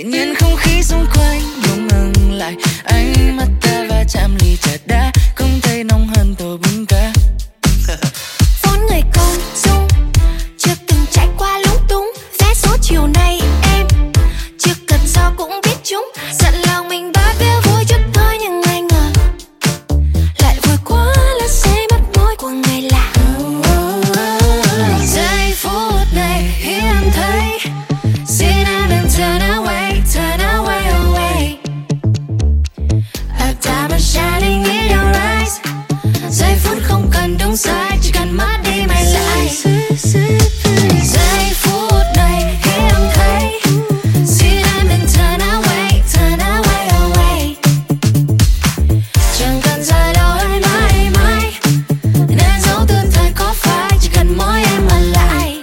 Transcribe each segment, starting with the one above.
nhiên không khí xung quanh bỗng ngừng lại, ánh mắt ta va chạm ly trà đá, không thấy nóng hơn tô bún cá. Vốn người công dung chưa từng trải qua lúng túng, vé số chiều nay em chưa cần so cũng biết chúng, giận lòng mình ba bêu vui chút thôi nhưng ai ngờ lại vui quá là sẽ mất môi của ngày lạ. Giây phút này khi em thấy xin em đừng turn away, turn away, away. A diamond shining in your eyes. Giây phút không cần đúng sai, chỉ cần mất đi mày lại. Giây phút này khi em thấy xin em đừng turn away, turn away, away. Chẳng cần dài lâu hay mãi mãi, nên dấu tư thời có phải chỉ cần mỗi em ở lại.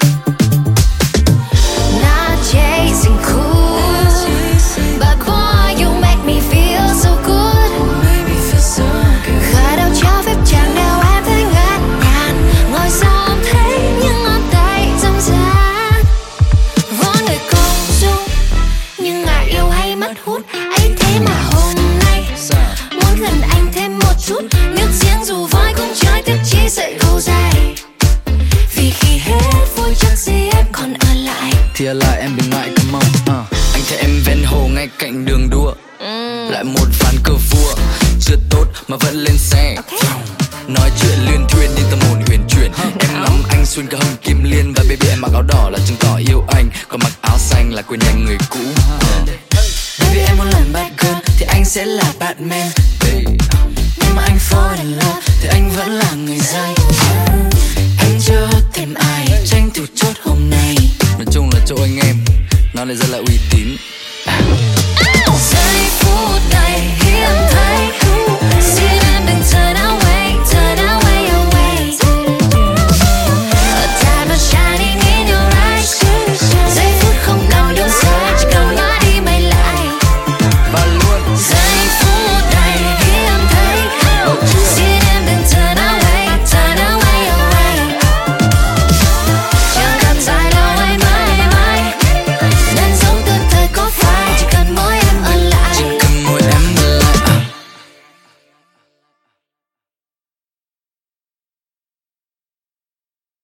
Not chasing cool, but boy you make me feel so good. Khởi đầu cho phép chàng nào em thấy ngát nhàn, ngồi sau ôm thấy những ngón tay dâm dã. Vốn người công dung nhưng ngại yêu hay mất hút, ấy thế mà hôm nay muốn gần anh thêm một chút. Nước giếng dù voi cũng trôi tiếp chỉ sợi câu dài, vì khi hết vui chắc gì em còn ở lại. Thì ở lại em đừng ngại, come on. Anh thấy em ven hồ ngay cạnh đường đua, lại một ván cờ vua chưa tốt mà vẫn lên xe. Nói chuyện liên thuyên đi tâm hồn huyền chuyển. Em ngắm anh xuyên cả hầm kim liên, và baby em mặc áo đỏ là chứng tỏ yêu anh, còn mặc áo xanh là quên nhanh người cũ. Baby em muốn làm bad girl thì anh sẽ là Batman. Nhưng mà anh fall in love thì anh vẫn là người dây. Anh chưa tìm ai tranh thủ chốt hôm nay. Nói chung là chỗ anh em nó lại rất là uy tín.